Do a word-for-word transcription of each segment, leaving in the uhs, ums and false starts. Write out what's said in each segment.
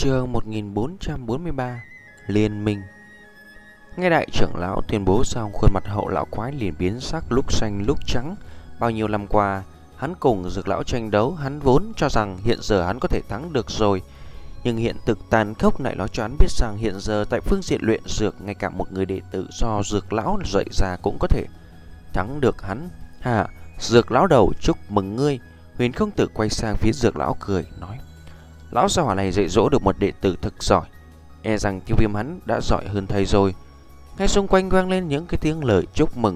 Chương một nghìn bốn trăm bốn mươi ba Liên minh. Nghe đại trưởng lão tuyên bố xong, khuôn mặt hậu lão quái liền biến sắc, lúc xanh lúc trắng. Bao nhiêu năm qua hắn cùng Dược lão tranh đấu, hắn vốn cho rằng hiện giờ hắn có thể thắng được rồi. Nhưng hiện thực tàn khốc lại nói cho hắn biết rằng hiện giờ tại phương diện luyện dược, ngay cả một người đệ tử do Dược lão dạy ra cũng có thể thắng được hắn. Hà, Dược lão đầu, chúc mừng ngươi. Huyền Không Tử quay sang phía Dược lão cười nói: lão gia hỏa này dạy dỗ được một đệ tử thực giỏi, e rằng Tiêu Viêm hắn đã giỏi hơn thầy rồi. Ngay xung quanh vang lên những cái tiếng lời chúc mừng.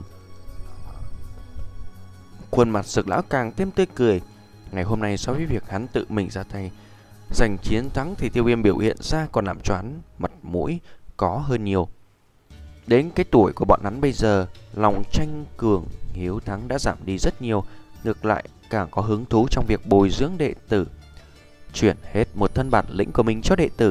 Khuôn mặt Dược lão càng thêm tươi cười. Ngày hôm nay so với việc hắn tự mình ra tay giành chiến thắng thì Tiêu Viêm biểu hiện ra còn làm cho hắn mặt mũi có hơn nhiều. Đến cái tuổi của bọn hắn bây giờ, lòng tranh cường hiếu thắng đã giảm đi rất nhiều, ngược lại càng có hứng thú trong việc bồi dưỡng đệ tử, chuyển hết một thân bản lĩnh của mình cho đệ tử.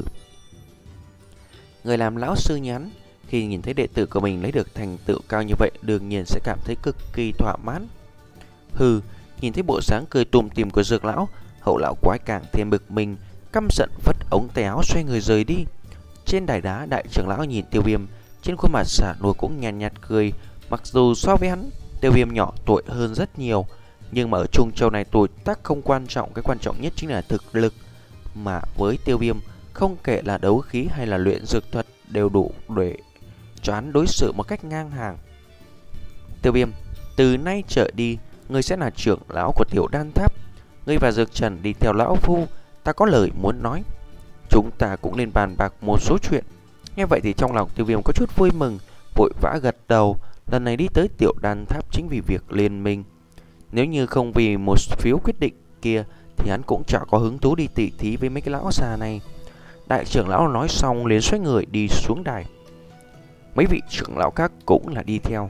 Người làm lão sư nhắn khi nhìn thấy đệ tử của mình lấy được thành tựu cao như vậy, đương nhiên sẽ cảm thấy cực kỳ thỏa mãn. Hừ, nhìn thấy bộ dáng cười tủm tỉm của Dược lão, hậu lão quái càng thêm bực mình, căm giận vất ống tay áo xoay người rời đi. Trên đài đá, đại trưởng lão nhìn Tiêu Viêm, trên khuôn mặt xả nua cũng nhàn nhạt, nhạt cười. Mặc dù so với hắn, Tiêu Viêm nhỏ tuổi hơn rất nhiều, nhưng mà ở Trung Châu này tuổi tác không quan trọng, cái quan trọng nhất chính là thực lực. Mà với Tiêu Viêm, không kể là đấu khí hay là luyện dược thuật đều đủ để cho hắn đối xử một cách ngang hàng. Tiêu Viêm, từ nay trở đi, ngươi sẽ là trưởng lão của Tiểu Đan Tháp. Ngươi và Dược Trần đi theo lão phu, ta có lời muốn nói. Chúng ta cũng nên bàn bạc một số chuyện. Nghe vậy thì trong lòng Tiêu Viêm có chút vui mừng, vội vã gật đầu. Lần này đi tới Tiểu Đan Tháp chính vì việc liên minh. Nếu như không vì một phiếu quyết định kia thì hắn cũng chẳng có hứng thú đi tỉ thí với mấy cái lão già này. Đại trưởng lão nói xong liền xoay người đi xuống đài. Mấy vị trưởng lão khác cũng là đi theo.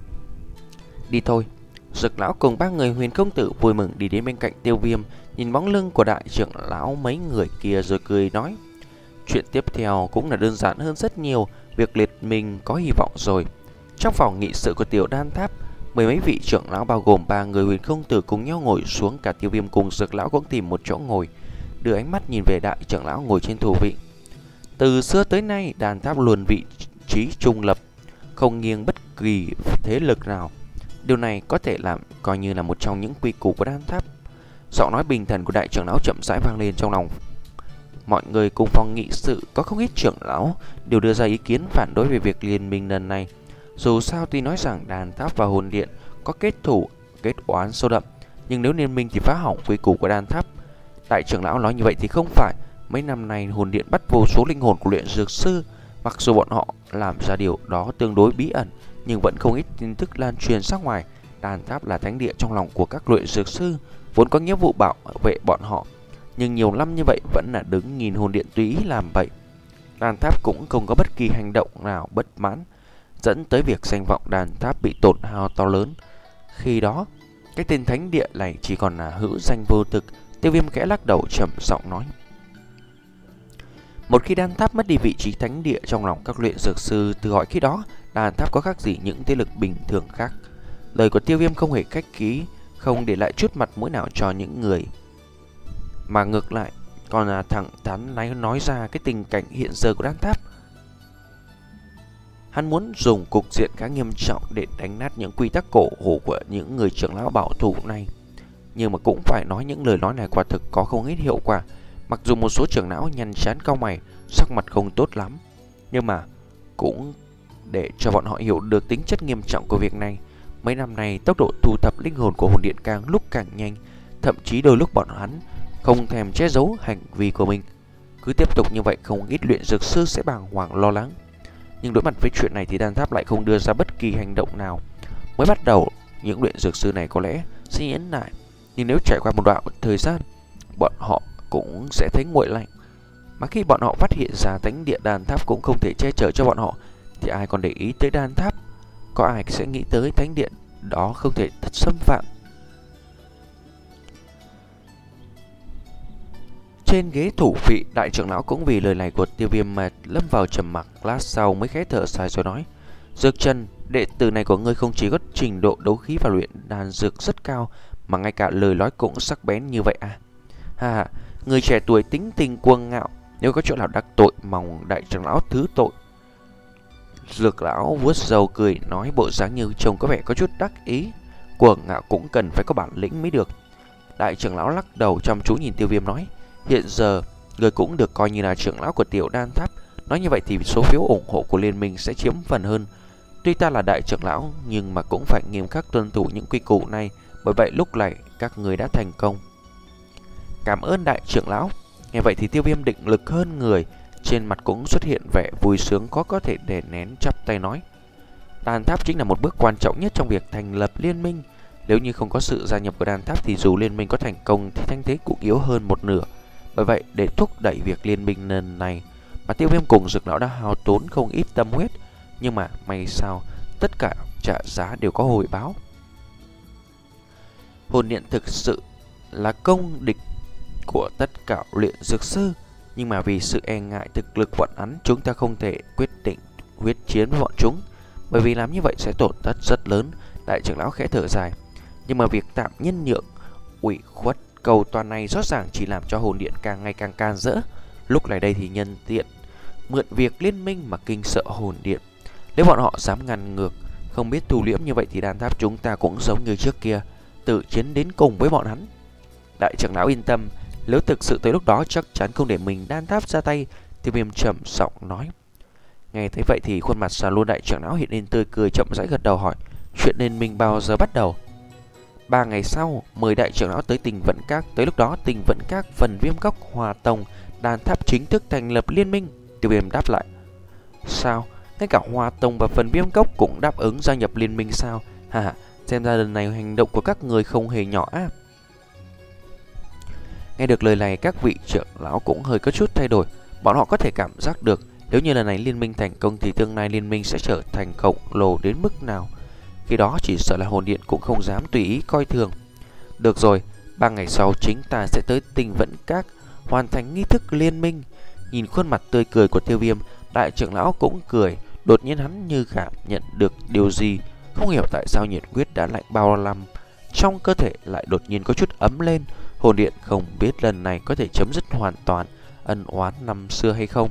Đi thôi. Dược lão cùng ba người Huyền Công Tử vui mừng đi đến bên cạnh Tiêu Viêm, nhìn bóng lưng của đại trưởng lão mấy người kia rồi cười nói: chuyện tiếp theo cũng là đơn giản hơn rất nhiều, việc liệt mình có hy vọng rồi. Trong phòng nghị sự của Tiểu Đan Tháp, mười mấy vị trưởng lão bao gồm ba người Huyền Không Tử cùng nhau ngồi xuống, cả Tiêu Viêm cùng Dược lão cũng tìm một chỗ ngồi, đưa ánh mắt nhìn về đại trưởng lão ngồi trên thủ vị. Từ xưa tới nay, Đan Tháp luôn vị trí trung lập, không nghiêng bất kỳ thế lực nào. Điều này có thể làm coi như là một trong những quy củ của Đan Tháp. Giọng nói bình thản của đại trưởng lão chậm rãi vang lên trong lòng mọi người. Cùng phòng nghị sự có không ít trưởng lão đều đưa ra ý kiến phản đối về việc liên minh lần này. Dù sao tuy nói rằng Đan Tháp và Hồn Điện có kết thủ kết oán sâu đậm, nhưng nếu liên minh thì phá hỏng quy củ của Đan Tháp. Đại trưởng lão nói như vậy thì không phải. Mấy năm nay Hồn Điện bắt vô số linh hồn của luyện dược sư. Mặc dù bọn họ làm ra điều đó tương đối bí ẩn, nhưng vẫn không ít tin tức lan truyền ra ngoài. Đan Tháp là thánh địa trong lòng của các luyện dược sư, vốn có nghĩa vụ bảo vệ bọn họ, nhưng nhiều năm như vậy vẫn là đứng nhìn Hồn Điện tùy ý làm vậy. Đan Tháp cũng không có bất kỳ hành động nào bất mãn, dẫn tới việc danh vọng Đan Tháp bị tổn hao to lớn. Khi đó, cái tên thánh địa này chỉ còn là hữu danh vô thực. Tiêu Viêm khẽ lắc đầu trầm giọng nói: một khi Đan Tháp mất đi vị trí thánh địa trong lòng các luyện dược sư, từ hỏi khi đó Đan Tháp có khác gì những thế lực bình thường khác. Lời của Tiêu Viêm không hề khách khí, không để lại chút mặt mũi nào cho những người, mà ngược lại còn là thẳng thắn nói ra cái tình cảnh hiện giờ của Đan Tháp. Hắn muốn dùng cục diện khá nghiêm trọng để đánh nát những quy tắc cổ hủ của những người trưởng lão bảo thủ này. Nhưng mà cũng phải nói những lời nói này quả thực có không ít hiệu quả. Mặc dù một số trưởng lão nhăn chán cau mày, sắc mặt không tốt lắm, nhưng mà cũng để cho bọn họ hiểu được tính chất nghiêm trọng của việc này. Mấy năm nay tốc độ thu thập linh hồn của Hồn Điện càng lúc càng nhanh, thậm chí đôi lúc bọn hắn không thèm che giấu hành vi của mình. Cứ tiếp tục như vậy, không ít luyện dược sư sẽ bàng hoàng lo lắng. Nhưng đối mặt với chuyện này thì Đan Tháp lại không đưa ra bất kỳ hành động nào. Mới bắt đầu, những luyện dược sư này có lẽ sẽ nhẫn nại, nhưng nếu trải qua một đoạn thời gian, bọn họ cũng sẽ thấy nguội lạnh. Mà khi bọn họ phát hiện ra thánh địa Đan Tháp cũng không thể che chở cho bọn họ, thì ai còn để ý tới Đan Tháp? Có ai sẽ nghĩ tới thánh điện đó không thể thật xâm phạm? Trên ghế thủ vị, đại trưởng lão cũng vì lời này của Tiêu Viêm mà lâm vào trầm mặc. Lát sau mới khẽ thở dài rồi nói: Dược Trần, đệ tử này của ngươi không chỉ có trình độ đấu khí và luyện đan dược rất cao, mà ngay cả lời nói cũng sắc bén như vậy à? Ha ha, người trẻ tuổi tính tình cuồng ngạo, Nếu có chỗ nào đắc tội, mong đại trưởng lão thứ tội. Dược lão vuốt râu cười nói, bộ dáng như trông có vẻ có chút đắc ý. Cuồng ngạo cũng cần phải có bản lĩnh mới được. Đại trưởng lão lắc đầu chăm chú nhìn Tiêu Viêm nói, hiện giờ người cũng được coi như là trưởng lão của Tiểu Đan Tháp. Nói như vậy thì số phiếu ủng hộ của liên minh sẽ chiếm phần hơn. Tuy ta là đại trưởng lão nhưng mà cũng phải nghiêm khắc tuân thủ những quy củ này, bởi vậy lúc này các người đã thành công. Cảm ơn đại trưởng lão. Nghe vậy thì Tiêu Viêm định lực hơn người, trên mặt cũng xuất hiện vẻ vui sướng khó có thể đè nén, chắp tay nói, Đan Tháp chính là một bước quan trọng nhất trong việc thành lập liên minh. Nếu như không có sự gia nhập của Đan Tháp thì dù liên minh có thành công thì thanh thế cũng yếu hơn một nửa. Bởi vậy để thúc đẩy việc liên minh lần này mà Tiêu Viêm cùng Dược lão đã hao tốn không ít tâm huyết, nhưng mà may sao tất cả trả giá đều có hồi báo. Hồn điện thực sự là công địch của tất cả luyện dược sư, nhưng mà vì sự e ngại thực lực bọn hắn, chúng ta không thể quyết định huyết chiến với bọn chúng, bởi vì làm như vậy sẽ tổn thất rất lớn. Đại trưởng lão khẽ thở dài, nhưng mà việc tạm nhân nhượng, ủy khuất cầu toàn này rõ ràng chỉ làm cho hồn điện càng ngày càng can dỡ. Lúc này đây thì nhân tiện mượn việc liên minh mà kinh sợ hồn điện. Nếu bọn họ dám ngăn ngược, không biết thu liễm như vậy thì Đan Tháp chúng ta cũng giống như trước kia, tự chiến đến cùng với bọn hắn. Đại trưởng lão yên tâm, nếu thực sự tới lúc đó chắc chắn không để mình Đan Tháp ra tay. Tiêu Viêm trầm giọng nói. Nghe thấy vậy thì khuôn mặt xà luôn đại trưởng lão hiện lên tươi cười, chậm rãi gật đầu hỏi, chuyện liên minh bao giờ bắt đầu? Ba ngày sau, mời đại trưởng lão tới Tình Vận Các. Tới lúc đó Tình Vận Các, Phần Viêm Cốc, Hòa Tông, Đan Tháp chính thức thành lập liên minh. Tiêu Viêm đáp lại. Sao? Ngay cả Hòa Tông và Phần Viêm Cốc cũng đáp ứng gia nhập liên minh sao? Hà hà, xem ra lần này hành động của các người không hề nhỏ á. Nghe được lời này, các vị trưởng lão cũng hơi có chút thay đổi. Bọn họ có thể cảm giác được nếu như lần này liên minh thành công thì tương lai liên minh sẽ trở thành khổng lồ đến mức nào. Khi đó chỉ sợ là hồn điện cũng không dám tùy ý coi thường. Được rồi, ba ngày sau chính ta sẽ tới Tình Vận Các hoàn thành nghi thức liên minh. Nhìn khuôn mặt tươi cười của Tiêu Viêm, đại trưởng lão cũng cười. Đột nhiên hắn như cảm nhận được điều gì, không hiểu tại sao nhiệt huyết đã lạnh bao năm trong cơ thể lại đột nhiên có chút ấm lên. Hồn điện không biết lần này có thể chấm dứt hoàn toàn ân oán năm xưa hay không.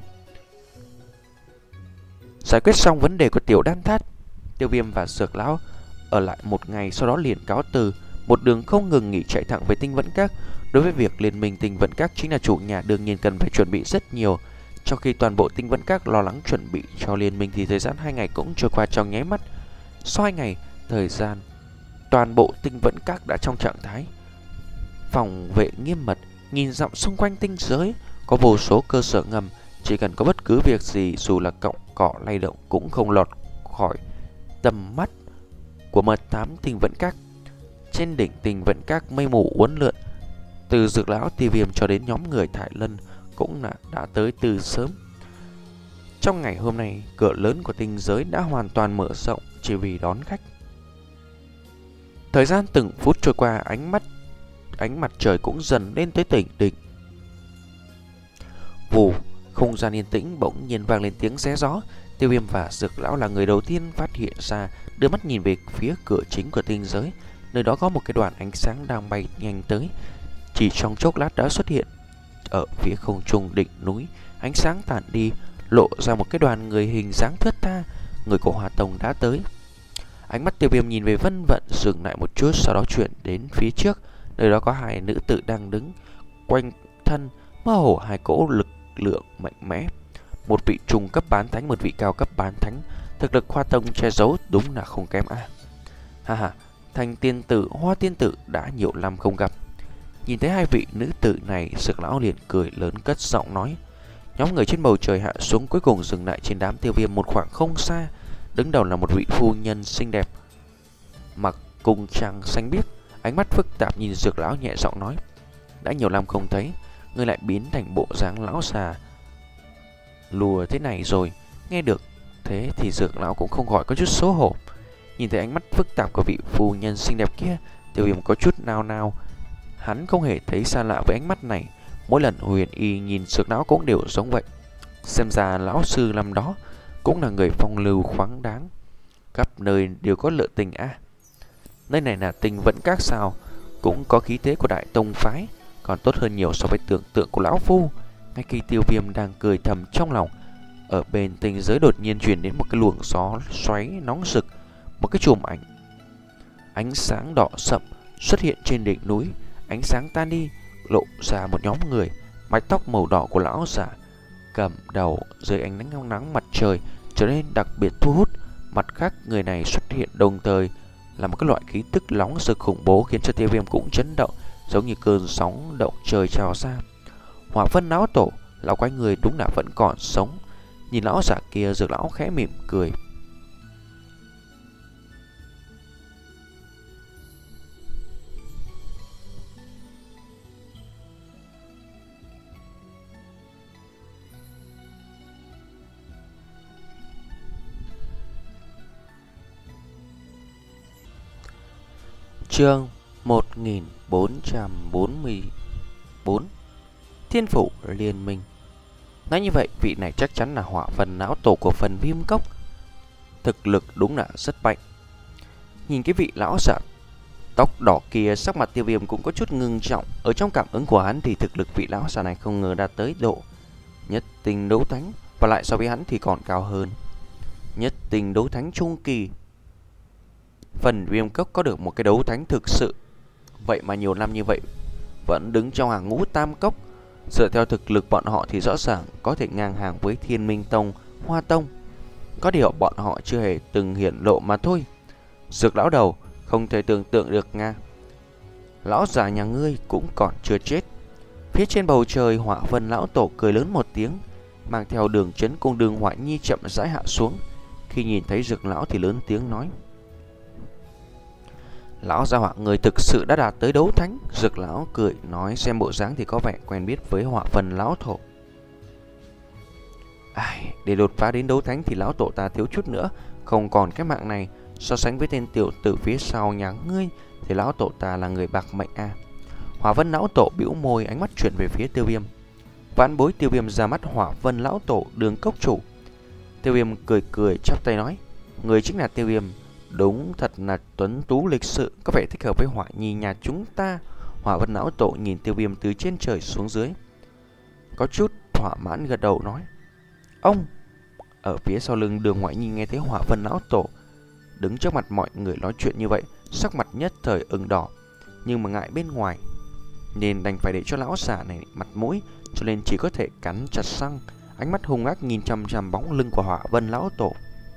Giải quyết xong vấn đề của Tiểu Đan Tháp, Tiêu Viêm và Dược lão ở lại một ngày, sau đó liền cáo từ, một đường không ngừng nghỉ chạy thẳng về Tinh Vận Các. Đối với việc liên minh Tinh Vận Các, chính là chủ nhà đương nhiên cần phải chuẩn bị rất nhiều. Trong khi toàn bộ Tinh Vận Các lo lắng chuẩn bị cho liên minh thì thời gian hai ngày cũng trôi qua trong nháy mắt. Sau hai ngày thời gian, toàn bộ Tinh Vận Các đã trong trạng thái phòng vệ nghiêm mật, nhìn dặm xung quanh tinh giới có vô số cơ sở ngầm, chỉ cần có bất cứ việc gì dù là cọng cỏ lay động cũng không lọt khỏi tầm mắt của mật thám Tinh Vận Các. Trên đỉnh Tinh Vận Các mây mù uốn lượn, từ Dược lão, Tiêu Viêm cho đến nhóm người Thải Lân cũng là đã tới từ sớm. Trong ngày hôm nay, cửa lớn của tinh giới đã hoàn toàn mở rộng chỉ vì đón khách. Thời gian từng phút trôi qua, ánh mắt ánh mặt trời cũng dần lên tới đỉnh đỉnh. Vù, không gian yên tĩnh bỗng nhiên vang lên tiếng xé gió. Tiêu Viêm và Dược lão là người đầu tiên phát hiện ra, đưa mắt nhìn về phía cửa chính của tinh giới. Nơi đó có một cái đoàn ánh sáng đang bay nhanh tới, chỉ trong chốc lát đã xuất hiện ở phía không trung đỉnh núi. Ánh sáng tản đi, lộ ra một cái đoàn người hình dáng thướt tha. Người của Hòa Tông đã tới. Ánh mắt Tiêu Viêm nhìn về Vân Vận, dừng lại một chút, sau đó chuyển đến phía trước. Nơi đó có hai nữ tử đang đứng, quanh thân mơ hồ hai cỗ lực lượng mạnh mẽ. Một vị trung cấp bán thánh, một vị cao cấp bán thánh. Thực lực Hoa Tông che giấu đúng là không kém à. Ha ha, Thanh tiên tử, Hoa tiên tử đã nhiều năm không gặp. Nhìn thấy hai vị nữ tử này, Dược lão liền cười lớn cất giọng nói. Nhóm người trên bầu trời hạ xuống, cuối cùng dừng lại trên đám Tiêu Viêm một khoảng không xa. Đứng đầu là một vị phu nhân xinh đẹp, mặc cung trang xanh biếc, ánh mắt phức tạp nhìn Dược lão nhẹ giọng nói. Đã nhiều năm không thấy, ngươi lại biến thành bộ dáng lão già lùa thế này rồi. Nghe được thế thì Dược lão cũng không khỏi có chút xấu hổ. Nhìn thấy ánh mắt phức tạp của vị phu nhân xinh đẹp kia, Tiêu Viêm có chút nao nao. Hắn không hề thấy xa lạ với ánh mắt này. Mỗi lần Huyền Y nhìn Dược lão cũng đều giống vậy. Xem ra lão sư năm đó cũng là người phong lưu khoáng đáng, khắp nơi đều có lựa tình a. À, nơi này là Tinh Vận Các sao? Cũng có khí thế của Đại Tông phái, còn tốt hơn nhiều so với tưởng tượng của lão phu. Ngay khi Tiêu Viêm đang cười thầm trong lòng, ở bên tinh giới đột nhiên truyền đến một cái luồng gió xoáy nóng rực, một cái chùm ảnh ánh sáng đỏ sậm xuất hiện trên đỉnh núi. Ánh sáng tan đi, lộ ra một nhóm người, mái tóc màu đỏ của lão giả cầm đầu dưới ánh nắng nắng mặt trời trở nên đặc biệt thu hút. Mặt khác, người này xuất hiện đồng thời là một cái loại khí tức nóng rực khủng bố khiến cho Tiêu Viêm cũng chấn động, giống như cơn sóng động trời trào ra. Hỏa Vân lão tổ, lão quái người đúng là vẫn còn sống. Nhìn lão giả kia, Dược lão khẽ mỉm cười. Chương một nghìn bốn trăm bốn mươi bốn, Thiên Phủ Liên Minh. Nói như vậy, vị này chắc chắn là Hỏa Vân lão tổ của phần Viêm Cốc. Thực lực đúng là rất mạnh. Nhìn cái vị lão giả tóc đỏ kia, sắc mặt Tiêu Viêm cũng có chút ngưng trọng. Ở trong cảm ứng của hắn thì thực lực vị lão giả này không ngờ đạt tới độ nhất tinh đấu thánh, và lại so với hắn thì còn cao hơn. Nhất tinh đấu thánh trung kỳ. Phần Viêm Cốc có được một cái đấu thánh thực sự, vậy mà nhiều năm như vậy vẫn đứng trong hàng ngũ tam cốc. Dựa theo thực lực bọn họ thì rõ ràng có thể ngang hàng với Thiên Minh Tông, Hoa Tông. Có điều bọn họ chưa hề từng hiển lộ mà thôi. Dược lão đầu, không thể tưởng tượng được nga. Lão già nhà ngươi cũng còn chưa chết. Phía trên bầu trời, Hỏa Vân lão tổ cười lớn một tiếng, mang theo Đường Chấn cùng Đường Hoại Nhi chậm rãi hạ xuống. Khi nhìn thấy Dược lão thì lớn tiếng nói: Lão gia hỏa người thực sự đã đạt tới đấu thánh. Dược lão cười nói, xem bộ dáng thì có vẻ quen biết với Hỏa Vân lão tổ. Ai, để đột phá đến đấu thánh thì lão tổ ta thiếu chút nữa không còn cái mạng này. So sánh với tên tiểu tử phía sau nhà ngươi thì lão tổ ta là người bạc mệnh a. À. Hỏa Vân lão tổ bĩu môi, ánh mắt chuyển về phía Tiêu Viêm. Vãn bối Tiêu Viêm ra mắt Hỏa Vân lão tổ, Đường cốc chủ. Tiêu Viêm cười cười chắp tay nói: Người chính là Tiêu Viêm, đúng thật là tuấn tú lịch sự, có vẻ thích hợp với Hỏa Nhi nhà chúng ta. Hỏa Vân lão tổ nhìn Tiêu Viêm từ trên trời xuống dưới, có chút thỏa mãn gật đầu nói: Ông. Ở phía sau lưng Đường Ngoại Nhi nghe thấy Hỏa Vân lão tổ đứng trước mặt mọi người nói chuyện như vậy, sắc mặt nhất thời ửng đỏ, nhưng mà ngại bên ngoài nên đành phải để cho lão giả này mặt mũi, cho nên chỉ có thể cắn chặt răng, ánh mắt hung ác nhìn chằm chằm bóng lưng của Hỏa Vân lão tổ.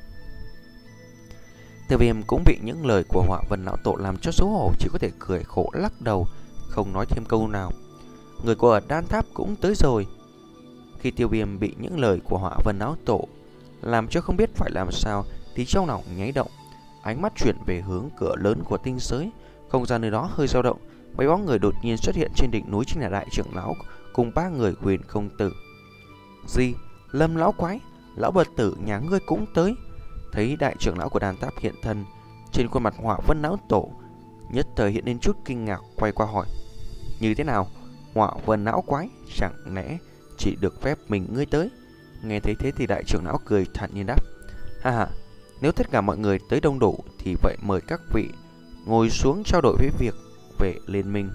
Tiêu Viêm cũng bị những lời của Hỏa Vân lão tổ làm cho xấu hổ, chỉ có thể cười khổ lắc đầu, không nói thêm câu nào. Người của ở Đan Tháp cũng tới rồi. Khi Tiêu Viêm bị những lời của Hỏa Vân lão tổ làm cho không biết phải làm sao thì trong lòng nháy động, ánh mắt chuyển về hướng cửa lớn của tinh giới. Không gian nơi đó hơi dao động, mấy bóng người đột nhiên xuất hiện trên đỉnh núi, chính là đại trưởng lão cùng ba người Huyền Không Tử. Gì? Lâm lão quái, lão bật tử nhà ngươi cũng tới. Thấy đại trưởng lão của Đan Tháp hiện thân, trên khuôn mặt Hỏa Vân lão tổ nhất thời hiện lên chút kinh ngạc, quay qua hỏi: Như thế nào, Hỏa Vân lão quái, chẳng lẽ chỉ được phép mình ngươi tới? Nghe thấy thế thì đại trưởng lão cười thản nhiên đáp: Ha ha, nếu tất cả mọi người tới đông đủ thì vậy mời các vị ngồi xuống trao đổi với việc về liên minh.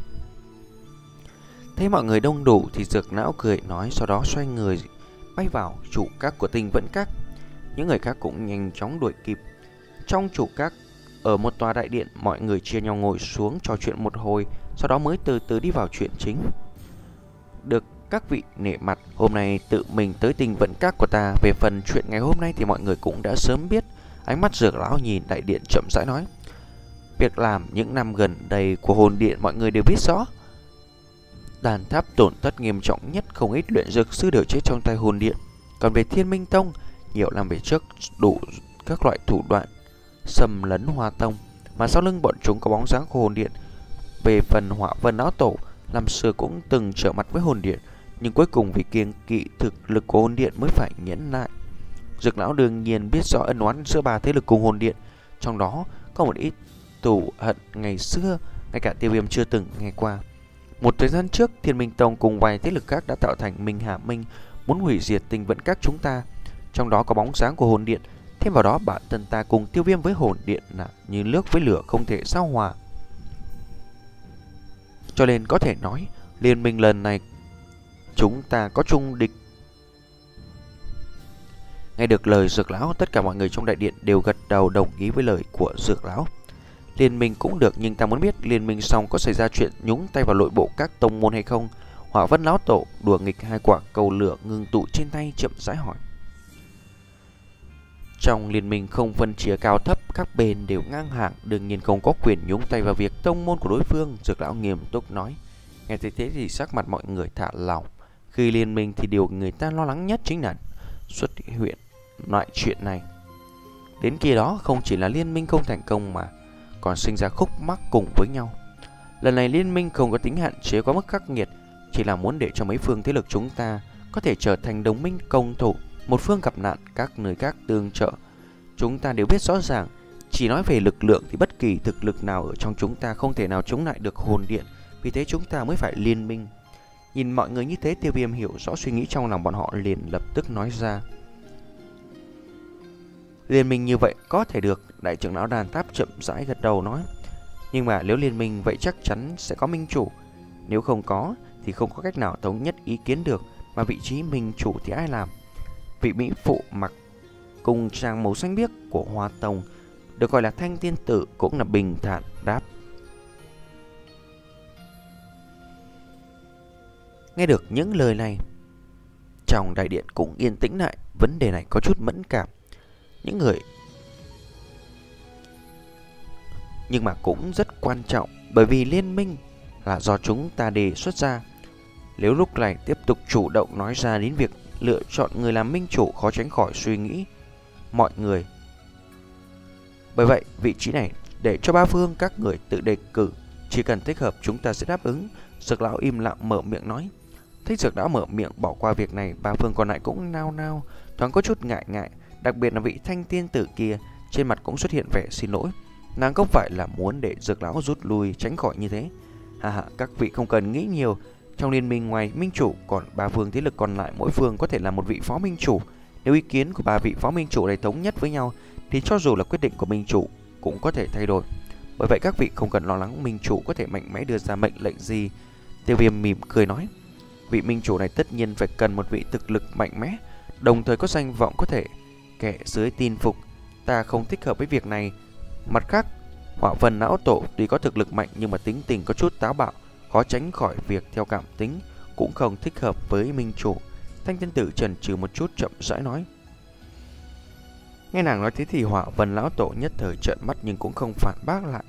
Thấy mọi người đông đủ thì Dược lão cười nói, sau đó xoay người bay vào chủ các của Tinh Vẫn Các. Những người khác cũng nhanh chóng đuổi kịp. Trong chủ các, ở một tòa đại điện, mọi người chia nhau ngồi xuống trò chuyện một hồi, sau đó mới từ từ đi vào chuyện chính. Được các vị nể mặt, hôm nay tự mình tới Tinh Vẫn Các của ta. Về phần chuyện ngày hôm nay thì mọi người cũng đã sớm biết. Ánh mắt Dược lão nhìn đại điện chậm rãi nói: Việc làm những năm gần đây của hồn điện mọi người đều biết rõ. Đan Tháp tổn thất nghiêm trọng nhất, không ít luyện dược sư đều chết trong tay hồn điện. Còn về Thiên Minh Tông, nhiều năm về trước đủ các loại thủ đoạn xâm lấn Hoa Tông, mà sau lưng bọn chúng có bóng dáng của hồn điện. Về phần Hỏa Vân lão tổ, năm xưa cũng từng trở mặt với hồn điện, nhưng cuối cùng vì kiêng kỵ thực lực của hồn điện mới phải nhẫn nại. Dược lão đương nhiên biết rõ ân oán giữa ba thế lực cùng hồn điện, trong đó có một ít thù hận ngày xưa ngay cả Tiêu Viêm chưa từng nghe qua. Một thời gian trước, Thiên Minh Tông cùng vài thế lực khác đã tạo thành Minh Hà Minh, muốn hủy diệt Tinh Vẫn Các chúng ta. Trong đó có bóng dáng của hồn điện, thêm vào đó bản thân ta cùng Tiêu Viêm với hồn điện là như nước với lửa, không thể sao hòa. Cho nên có thể nói liên minh lần này chúng ta có chung địch. Nghe được lời Dược lão, tất cả mọi người trong đại điện đều gật đầu đồng ý với lời của Dược lão. Liên minh cũng được, nhưng ta muốn biết liên minh xong có xảy ra chuyện nhúng tay vào nội bộ các tông môn hay không? Hỏa Vân lão tổ đùa nghịch hai quả cầu lửa ngưng tụ trên tay, chậm rãi hỏi. Trong liên minh không phân chia cao thấp, các bên đều ngang hàng, đương nhiên không có quyền nhúng tay vào việc tông môn của đối phương, Dược lão nghiêm túc nói. Nghe thấy thế thì sắc mặt mọi người thả lỏng. Khi liên minh thì điều người ta lo lắng nhất chính là xuất hiện loại chuyện này. Đến kia đó không chỉ là liên minh không thành công mà còn sinh ra khúc mắc cùng với nhau. Lần này liên minh không có tính hạn chế quá mức khắc nghiệt, chỉ là muốn để cho mấy phương thế lực chúng ta có thể trở thành đồng minh công thủ. Một phương gặp nạn, các nơi khác tương trợ. Chúng ta đều biết rõ ràng, chỉ nói về lực lượng thì bất kỳ thực lực nào ở trong chúng ta không thể nào chống lại được hồn điện. Vì thế chúng ta mới phải liên minh. Nhìn mọi người như thế, Tiêu Viêm hiểu rõ suy nghĩ trong lòng bọn họ, liền lập tức nói ra. Liên minh như vậy có thể được. Đại trưởng lão Đan Tháp chậm rãi gật đầu nói. Nhưng mà nếu liên minh vậy chắc chắn sẽ có minh chủ. Nếu không có thì không có cách nào thống nhất ý kiến được. Mà vị trí minh chủ thì ai làm? Vị mỹ phụ mặc cùng trang màu xanh biếc của Hoa Tông, được gọi là Thanh Tiên Tử, cũng là bình thản đáp. Nghe được những lời này, trong đại điện cũng yên tĩnh lại. Vấn đề này có chút mẫn cảm. Những người Nhưng mà cũng rất quan trọng, bởi vì liên minh là do chúng ta đề xuất ra. Nếu lúc này tiếp tục chủ động nói ra đến việc lựa chọn người làm minh chủ, khó tránh khỏi suy nghĩ mọi người. Bởi vậy vị trí này để cho ba phương các người tự đề cử, chỉ cần thích hợp chúng ta sẽ đáp ứng. Dược lão im lặng mở miệng nói. Thấy Dược lão mở miệng bỏ qua việc này, ba phương còn lại cũng nao nao, thoáng có chút ngại ngại. Đặc biệt là vị Thanh Tiên Tử kia, trên mặt cũng xuất hiện vẻ xin lỗi. Nàng không phải là muốn để Dược lão rút lui tránh khỏi như thế. Hà hà, các vị không cần nghĩ nhiều. Trong liên minh ngoài minh chủ còn ba phương thế lực còn lại, mỗi phương có thể là một vị phó minh chủ. Nếu ý kiến của ba vị phó minh chủ này thống nhất với nhau thì cho dù là quyết định của minh chủ cũng có thể thay đổi. Bởi vậy các vị không cần lo lắng minh chủ có thể mạnh mẽ đưa ra mệnh lệnh gì. Tiêu Viêm mỉm cười nói. Vị minh chủ này tất nhiên phải cần một vị thực lực mạnh mẽ, đồng thời có danh vọng có thể kẻ dưới tin phục. Ta không thích hợp với việc này. Mặt khác, Hỏa Vân lão tổ tuy có thực lực mạnh nhưng mà tính tình có chút táo bạo, khó tránh khỏi việc theo cảm tính, cũng không thích hợp với minh chủ. Thanh Tiên Tử chần chừ một chút, chậm rãi nói. Nghe nàng nói thế thì Hỏa Vân lão tổ nhất thời trợn mắt nhưng cũng không phản bác lại.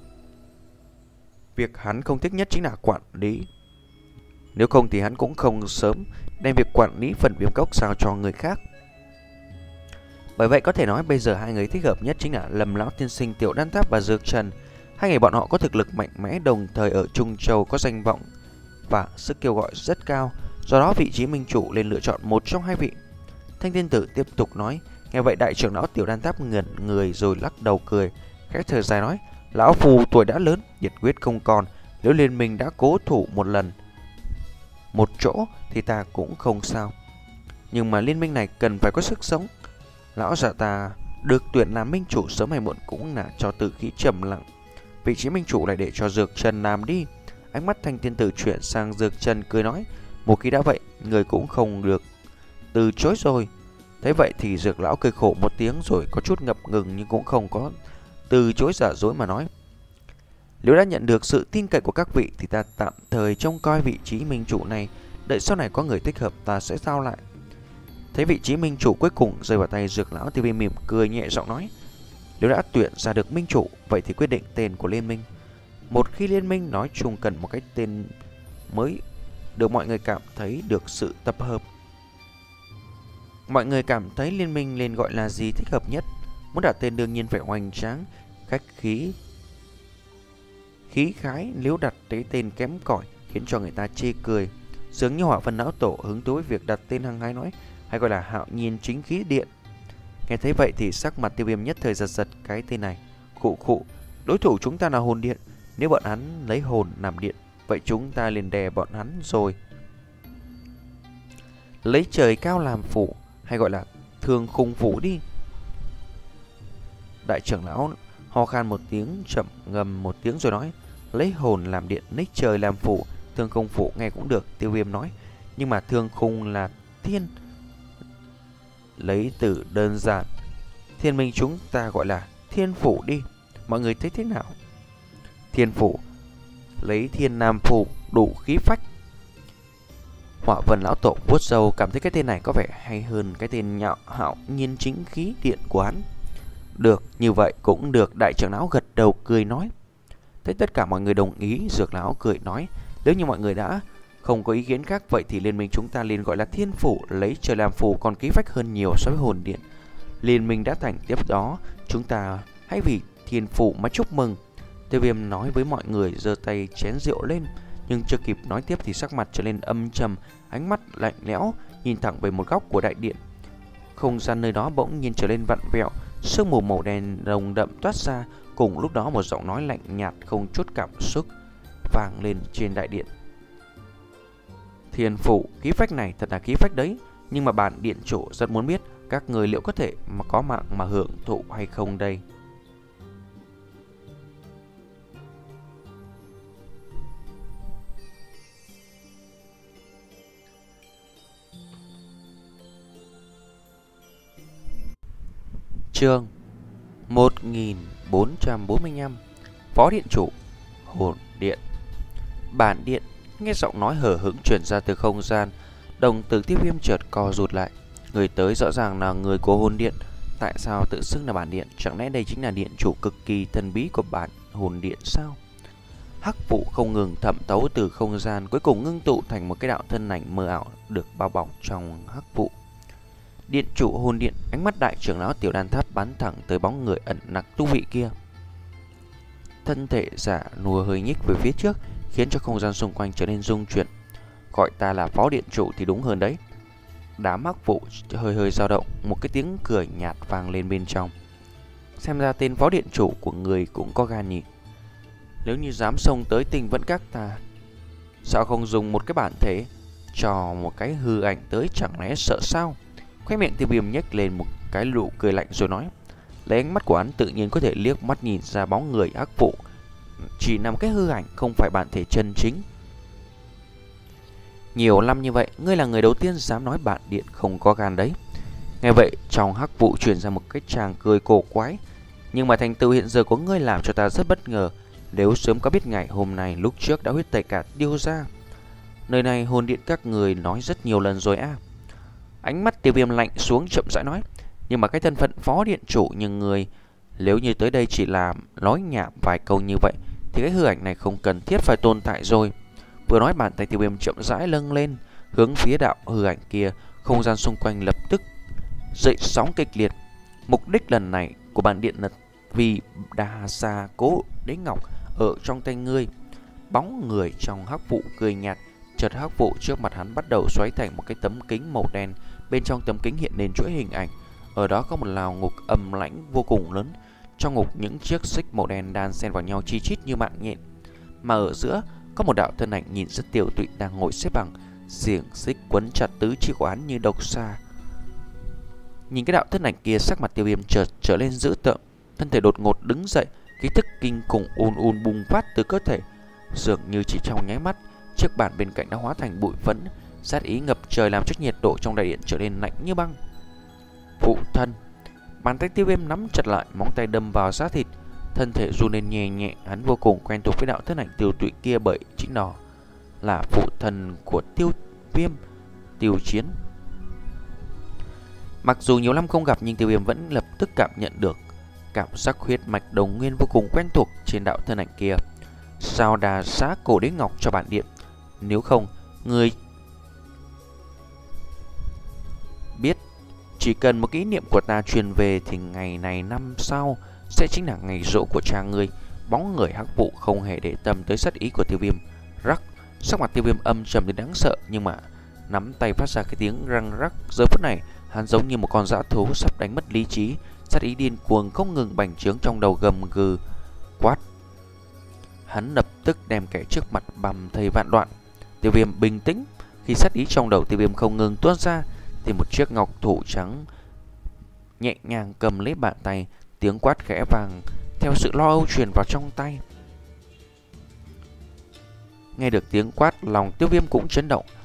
Việc hắn không thích nhất chính là quản lý. Nếu không thì hắn cũng không sớm đem việc quản lý phần viêm cốc sao cho người khác. Bởi vậy có thể nói bây giờ hai người thích hợp nhất chính là Lâm lão tiên sinh, Tiểu Đan Tháp và Dược Trần. Hai người bọn họ có thực lực mạnh mẽ, đồng thời ở Trung Châu có danh vọng và sức kêu gọi rất cao. Do đó vị trí minh chủ nên lựa chọn một trong hai vị. Thanh Tiên Tử tiếp tục nói. Nghe vậy đại trưởng lão Tiểu Đan Tháp ngẩn người rồi lắc đầu cười, khẽ thở dài nói. Lão phù tuổi đã lớn, nhiệt huyết không còn. Nếu liên minh đã cố thủ một lần một chỗ thì ta cũng không sao, nhưng mà liên minh này cần phải có sức sống. Lão già ta được tuyển làm minh chủ sớm hay muộn cũng là cho tử khí trầm lặng. Vị trí minh chủ lại để cho Dược Trần làm đi. Ánh mắt Thanh Tiên Tử chuyển sang Dược Trần cười nói. Một khi đã vậy, người cũng không được từ chối rồi. Thế vậy thì Dược lão cười khổ một tiếng rồi có chút ngập ngừng nhưng cũng không có từ chối giả dối mà nói. Nếu đã nhận được sự tin cậy của các vị thì ta tạm thời trông coi vị trí minh chủ này, đợi sau này có người thích hợp ta sẽ giao lại. Thấy vị trí minh chủ cuối cùng rơi vào tay Dược lão, Tiêu Viêm mỉm cười nhẹ giọng nói. Nếu đã tuyển ra được minh chủ, vậy thì quyết định tên của liên minh. Một khi liên minh nói chung cần một cái tên mới được mọi người cảm thấy được sự tập hợp. Mọi người cảm thấy liên minh nên gọi là gì thích hợp nhất. Muốn đặt tên đương nhiên phải hoành tráng, khách khí, khí khái. Nếu đặt cái tên kém cỏi khiến cho người ta chê cười. Dường như Hỏa Vân lão tổ hứng thú với việc đặt tên hăng hái nói, hay gọi là Hạo Nhiên Chính Khí Điện. Nghe thấy vậy thì sắc mặt Tiêu Viêm nhất thời giật giật. Cái tên này, khụ khụ, đối thủ chúng ta là hồn điện. Nếu bọn hắn lấy hồn làm điện, vậy chúng ta liền đè bọn hắn rồi. Lấy trời cao làm phủ, hay gọi là Thương Khung Phủ đi. Đại trưởng lão ho khan một tiếng, chậm ngầm một tiếng rồi nói. Lấy hồn làm điện, lấy trời làm phủ, Thương Khung Phủ nghe cũng được. Tiêu Viêm nói. Nhưng mà thương khung là thiên, lấy từ đơn giản, thiên minh chúng ta gọi là thiên phủ đi. Mọi người thấy thế nào? Thiên phủ, lấy thiên nam phủ, đủ khí phách. Họa vân lão tổ vuốt râu, cảm thấy cái tên này có vẻ hay hơn cái tên nhạo hạo nhiên chính khí điện của hắn. Được, như vậy cũng được. Đại trưởng lão gật đầu cười nói. Thấy tất cả mọi người đồng ý, Dược lão cười nói, nếu như mọi người đã không có ý kiến khác, vậy thì liên minh chúng ta liền gọi là thiên phủ, lấy trời làm phủ, còn khí phách hơn nhiều so với hồn điện. Liên minh đã thành, tiếp đó chúng ta hãy vì thiên phủ mà chúc mừng. Tiêu Viêm nói với mọi người, giơ tay chén rượu lên, nhưng chưa kịp nói tiếp thì sắc mặt trở nên âm trầm, ánh mắt lạnh lẽo nhìn thẳng về một góc của đại điện. Không gian nơi đó bỗng nhiên trở lên vặn vẹo, sương mù màu đen nồng đậm toát ra. Cùng lúc đó một giọng nói lạnh nhạt không chút cảm xúc vang lên trên đại điện. Thiên phủ, khí phách này thật là khí phách đấy, nhưng mà bản điện chủ rất muốn biết các người liệu có thể mà có mạng mà hưởng thụ hay không đây. Chương một nghìn bốn trăm bốn mươi lăm. Phó điện chủ hồn điện. Bản điện. Nghe giọng nói hờ hững truyền ra từ không gian, đồng tử Tiêu Viêm chợt co rụt lại. Người tới rõ ràng là người của hồn điện. Tại sao tự xưng là bản điện? Chẳng lẽ đây chính là điện chủ cực kỳ thần bí của bản hồn điện sao? Hắc vụ không ngừng thẩm thấu từ không gian, cuối cùng ngưng tụ thành một cái đạo thân ảnh mờ ảo được bao bọc trong hắc vụ. Điện chủ hồn điện. Ánh mắt đại trưởng lão Tiểu Đan Tháp bắn thẳng tới bóng người ẩn nặc tu vị kia. Thân thể giả nùa hơi nhích về phía trước, khiến cho không gian xung quanh trở nên rung chuyển. Gọi ta là phó điện chủ thì đúng hơn đấy. Đám hắc vụ hơi hơi dao động, một cái tiếng cười nhạt vang lên bên trong. Xem ra tên phó điện chủ của người cũng có gan nhỉ. Nếu như dám xông tới Tinh Vẫn Các ta, sao không dùng một cái bản thể cho một cái hư ảnh tới, chẳng lẽ sợ sao? Khóe miệng Tiêu Viêm nhếch lên một cái nụ cười lạnh rồi nói. Lấy ánh mắt của hắn tự nhiên có thể liếc mắt nhìn ra bóng người hắc vụ chỉ nằm cái hư ảnh, không phải bản thể chân chính. Nhiều năm như vậy, ngươi là người đầu tiên dám nói bản điện không có gan đấy. Nghe vậy, trong hắc vụ truyền ra một cái tràng cười cổ quái. Nhưng mà thành tựu hiện giờ của ngươi làm cho ta rất bất ngờ. Nếu sớm có biết ngày hôm nay, lúc trước đã huyết tẩy cả Tiêu gia. Nơi này hồn điện các người nói rất nhiều lần rồi à. Ánh mắt Tiêu Viêm lạnh xuống, chậm rãi nói. Nhưng mà cái thân phận phó điện chủ như người, nếu như tới đây chỉ là nói nhảm vài câu như vậy, thì cái hư ảnh này không cần thiết phải tồn tại rồi. Vừa nói, bàn tay Tiêu Viêm chậm rãi lâng lên, hướng phía đạo hư ảnh kia. Không gian xung quanh lập tức dậy sóng kịch liệt. Mục đích lần này của bản điện là vì đa gia cố đế ngọc ở trong tay ngươi. Bóng người trong hắc vụ cười nhạt. Chợt hắc vụ trước mặt hắn bắt đầu xoáy thành một cái tấm kính màu đen. Bên trong tấm kính hiện lên chuỗi hình ảnh. Ở đó có một lào ngục âm lãnh vô cùng lớn. Trong ngục những chiếc xích màu đen đan xen vào nhau chi chít như mạng nhện. Mà ở giữa có một đạo thân ảnh nhìn rất tiểu tụy đang ngồi xếp bằng, xiềng xích quấn chặt tứ chi của hắn như độc xa. Nhìn cái đạo thân ảnh kia, sắc mặt Tiêu Viêm chợt trở lên dữ tợn, thân thể đột ngột đứng dậy, khí tức kinh khủng ùn ùn bùng phát từ cơ thể. Dường như chỉ trong nháy mắt, chiếc bàn bên cạnh đã hóa thành bụi phấn, sát ý ngập trời làm cho nhiệt độ trong đại điện trở nên lạnh như băng. Phụ thân. Bàn tay Tiêu Viêm nắm chặt lại, móng tay đâm vào da thịt, thân thể run lên nhẹ nhẹ. Hắn vô cùng quen thuộc với đạo thân ảnh tiêu tụy kia, bởi chính nó là phụ thân của Tiêu Viêm, Tiêu Chiến. Mặc dù nhiều năm không gặp, nhưng Tiêu Viêm vẫn lập tức cảm nhận được cảm giác huyết mạch đồng nguyên vô cùng quen thuộc trên đạo thân ảnh kia. Sao đà giá cổ đế ngọc cho bản điện, nếu không người biết chỉ cần một kỷ niệm của ta truyền về thì ngày này năm sau sẽ chính là ngày rỗ của cha ngươi. Bóng người hắc vụ không hề để tâm tới sát ý của Tiêu Viêm. Rắc, sắc mặt Tiêu Viêm âm trầm đến đáng sợ, nhưng mà nắm tay phát ra cái tiếng răng rắc. Giờ phút này hắn giống như một con dã thú sắp đánh mất lý trí, sát ý điên cuồng không ngừng bành trướng trong đầu, gầm gừ quát. Hắn lập tức đem kẻ trước mặt bầm thây vạn đoạn. Tiêu Viêm bình tĩnh. Khi sát ý trong đầu Tiêu Viêm không ngừng tuôn ra, thì một chiếc ngọc thủ trắng nhẹ nhàng cầm lấy bàn tay. Tiếng quát khẽ vang theo sự lo âu truyền vào trong tay. Nghe được tiếng quát, lòng Tiêu Viêm cũng chấn động.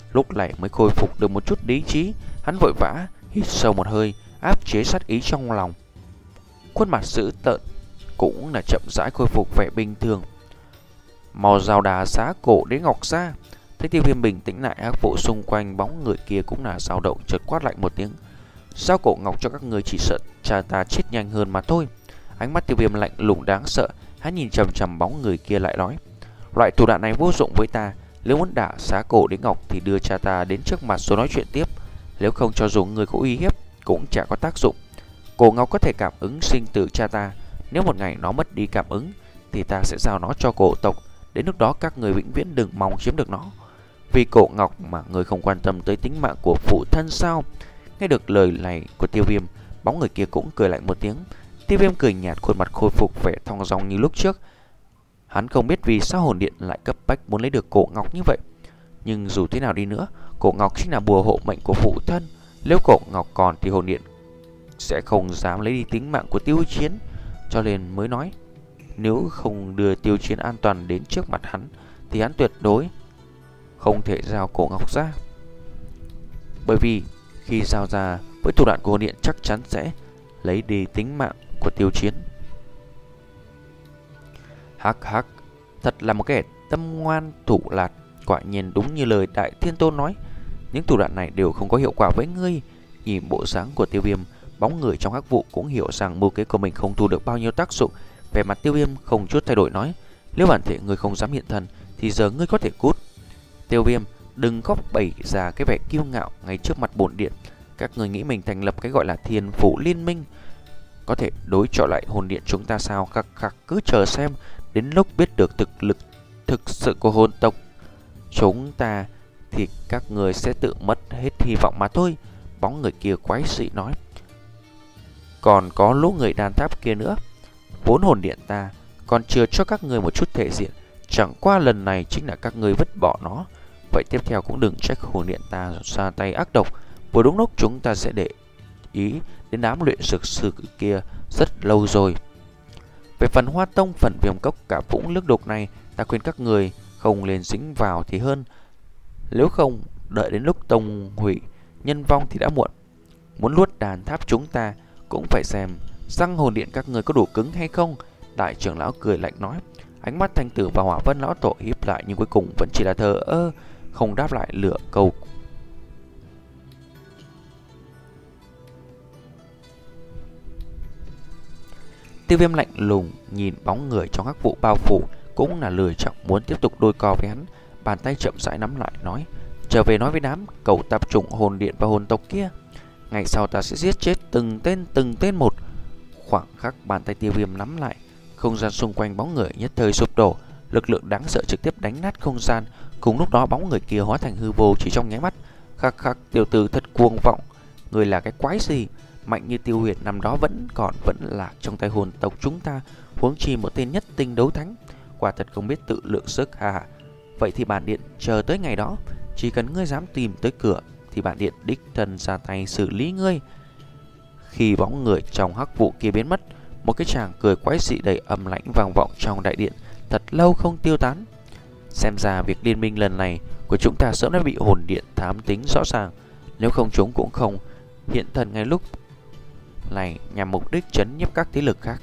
lúc này mới khôi phục được một chút lý trí. Hắn vội vã hít sâu một hơi, áp chế sát ý trong lòng. Khuôn mặt dữ tợn cũng là chậm rãi khôi phục vẻ bình thường. Màu rào đá xá cổ đến ngọc ra. Thấy Tiêu Viêm bình tĩnh lại, hắc vụ xung quanh bóng người kia cũng là dao động, chợt quát lạnh một tiếng. Sao cổ ngọc cho các người chỉ sợ cha ta chết nhanh hơn mà thôi. Ánh mắt Tiêu Viêm lạnh lùng đáng sợ. Hắn nhìn chằm chằm bóng người kia lại nói, loại thủ đoạn này vô dụng với ta. Nếu muốn đả xá cổ đến ngọc thì đưa cha ta đến trước mặt rồi nói chuyện tiếp. Nếu không, cho dù người có uy hiếp cũng chả có tác dụng. Cổ ngọc có thể cảm ứng sinh tử cha ta. Nếu một ngày nó mất đi cảm ứng thì ta sẽ giao nó cho cổ tộc. Đến lúc đó các người vĩnh viễn đừng mong chiếm được nó. Vì cổ ngọc mà người không quan tâm tới tính mạng của phụ thân sao? Nghe được lời này của Tiêu Viêm, bóng người kia cũng cười lạnh một tiếng. Tiêu Viêm cười nhạt, khuôn mặt khôi phục vẻ thong dong như lúc trước. Hắn không biết vì sao hồn điện lại cấp bách muốn lấy được cổ ngọc như vậy. Nhưng dù thế nào đi nữa, cổ ngọc chính là bùa hộ mệnh của phụ thân. Nếu cổ ngọc còn thì hồn điện sẽ không dám lấy đi tính mạng của Tiêu Chiến. Cho nên mới nói, nếu không đưa Tiêu Chiến an toàn đến trước mặt hắn thì hắn tuyệt đối không thể giao cổ ngọc ra. Bởi vì khi giao ra với thủ đoạn của hồn điện chắc chắn sẽ lấy đi tính mạng của Tiêu Chiến. Hắc hắc, thật là một kẻ tâm ngoan thủ lạt. Quả nhiên đúng như lời Đại Thiên Tôn nói, những thủ đoạn này đều không có hiệu quả với ngươi. Nhìn bộ dáng của Tiêu Viêm, bóng người trong hắc vụ cũng hiểu rằng mưu kế của mình không thu được bao nhiêu tác dụng. Vẻ mặt Tiêu Viêm không chút thay đổi nói, nếu bản thể ngươi không dám hiện thân thì giờ ngươi có thể cút. Tiêu Viêm, đừng có bày ra cái vẻ kiêu ngạo ngay trước mặt bổn điện. Các người nghĩ mình thành lập cái gọi là Thiên Phủ Liên Minh có thể đối chọi lại hồn điện chúng ta sao? Khắc khắc, cứ chờ xem, đến lúc biết được thực lực thực sự của hồn tộc chúng ta thì các người sẽ tự mất hết hy vọng mà thôi. Bóng người kia quái dị nói, còn có lũ người đàn tháp kia nữa. Vốn hồn điện ta còn chưa cho các người một chút thể diện, chẳng qua lần này chính là các người vứt bỏ nó. Vậy tiếp theo cũng đừng trách hồn điện ta ra tay ác độc. Vừa đúng lúc chúng ta sẽ để ý đến đám luyện dược sư kia rất lâu rồi. Về phần Hoa Tông, phần Viêm Cốc, cả vũng nước đục này, ta khuyên các người không nên dính vào thì hơn. Nếu không, đợi đến lúc tông hủy nhân vong thì đã muộn. Muốn luốt đàn tháp chúng ta cũng phải xem răng hồn điện các người có đủ cứng hay không. Đại trưởng lão cười lạnh nói. Ánh mắt Thanh Tử và Hỏa Vân lão tổ híp lại, nhưng cuối cùng vẫn chỉ là thờ ơ, không đáp lại lửa câu. Tiêu Viêm lạnh lùng nhìn bóng người trong hắc vụ bao phủ, cũng là lười chọc muốn tiếp tục đôi co với hắn. Bàn tay chậm rãi nắm lại nói, trở về nói với đám cầu tạp chủng hồn điện và hồn tộc kia, ngày sau ta sẽ giết chết từng tên từng tên một. Khoảng khắc bàn tay Tiêu Viêm nắm lại, không gian xung quanh bóng người nhất thời sụp đổ, lực lượng đáng sợ trực tiếp đánh nát không gian. Cùng lúc đó bóng người kia hóa thành hư vô chỉ trong nháy mắt. Khắc khắc, tiểu tử thật cuồng vọng, người là cái quái gì? Mạnh như Tiêu Huyền năm đó vẫn còn vẫn lạc trong tay hồn tộc chúng ta, huống chi một tên nhất tinh đấu thánh, quả thật không biết tự lượng sức hà. Vậy thì bản điện chờ tới ngày đó, chỉ cần ngươi dám tìm tới cửa thì bản điện đích thân ra tay xử lý ngươi. Khi bóng người trong hắc vụ kia biến mất, một cái chàng cười quái dị đầy âm lãnh vang vọng trong đại điện, thật lâu không tiêu tán. Xem ra việc liên minh lần này của chúng ta sớm đã bị hồn điện thám tính rõ ràng, nếu không chúng cũng không hiện thân ngay lúc này nhằm mục đích trấn nhiếp các thế lực khác,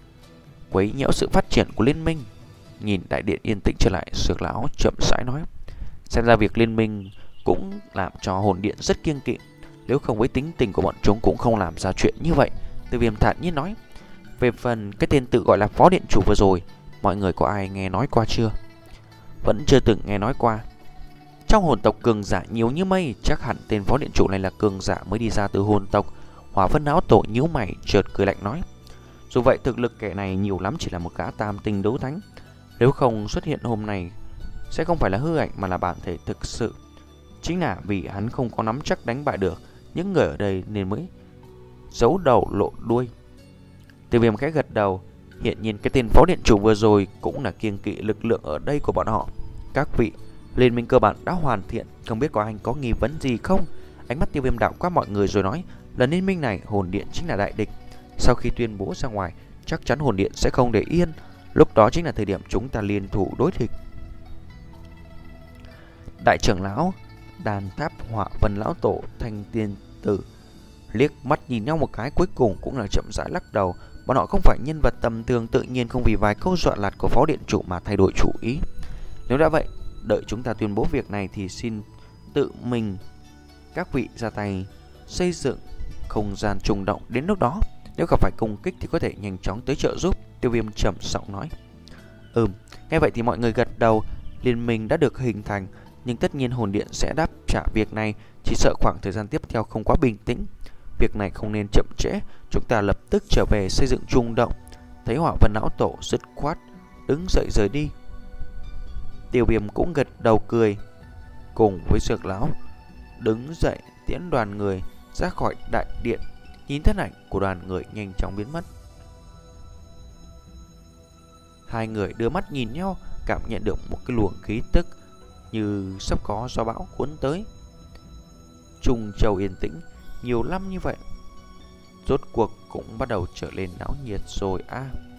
quấy nhiễu sự phát triển của liên minh. Nhìn đại điện yên tĩnh trở lại, Dược lão chậm rãi nói, xem ra việc liên minh cũng làm cho hồn điện rất kiêng kỵ, nếu không với tính tình của bọn chúng cũng không làm ra chuyện như vậy. Tiêu Viêm thản nhiên nói, về phần cái tên tự gọi là phó điện chủ vừa rồi, mọi người có ai nghe nói qua chưa? Vẫn chưa từng nghe nói qua. Trong hồn tộc cường giả nhiều như mây, chắc hẳn tên phó điện chủ này là cường giả mới đi ra từ hồn tộc. Hỏa Vân áo tổ nhíu mày chợt cười lạnh nói, dù vậy thực lực kẻ này nhiều lắm chỉ là một gã tam tinh đấu thánh, nếu không xuất hiện hôm nay sẽ không phải là hư ảnh mà là bản thể thực sự. Chính là vì hắn không có nắm chắc đánh bại được những người ở đây nên mới giấu đầu lộ đuôi. Tiêu Viêm khẽ gật đầu, hiện nhiên cái tên phó điện chủ vừa rồi cũng là kiêng kỵ lực lượng ở đây của bọn họ. Các vị, liên minh cơ bản đã hoàn thiện, không biết có anh có nghi vấn gì không? Ánh mắt Tiêu Viêm đảo qua mọi người rồi nói, lần liên minh này hồn điện chính là đại địch. Sau khi tuyên bố ra ngoài, chắc chắn hồn điện sẽ không để yên, lúc đó chính là thời điểm chúng ta liên thủ đối địch. Đại trưởng lão đàn tháp hỏa vân lão tổ, thanh tiên tử liếc mắt nhìn nhau một cái, cuối cùng cũng là chậm rãi lắc đầu. Bọn họ không phải nhân vật tầm thường, tự nhiên không vì vài câu dọa lạt của phó điện chủ mà thay đổi chủ ý. Nếu đã vậy, đợi chúng ta tuyên bố việc này thì xin tự mình các vị ra tay xây dựng không gian trùng động. Đến lúc đó, nếu gặp phải công kích thì có thể nhanh chóng tới trợ giúp. Tiêu Viêm trầm giọng nói. Ừm, nghe vậy thì mọi người gật đầu. Liên minh đã được hình thành, nhưng tất nhiên hồn điện sẽ đáp trả việc này. Chỉ sợ khoảng thời gian tiếp theo không quá bình tĩnh. Việc này không nên chậm trễ, chúng ta lập tức trở về xây dựng trùng động. Thấy Hỏa Vân lão tổ dứt khoát đứng dậy rời đi. Tiêu Viêm cũng gật đầu cười, cùng với Dược lão đứng dậy tiễn đoàn người ra khỏi đại điện. Nhìn thân ảnh của đoàn người nhanh chóng biến mất. Hai người đưa mắt nhìn nhau, cảm nhận được một cái luồng khí tức như sắp có gió bão cuốn tới. Trung Châu yên tĩnh nhiều năm như vậy, rốt cuộc cũng bắt đầu trở lên náo nhiệt rồi a. À.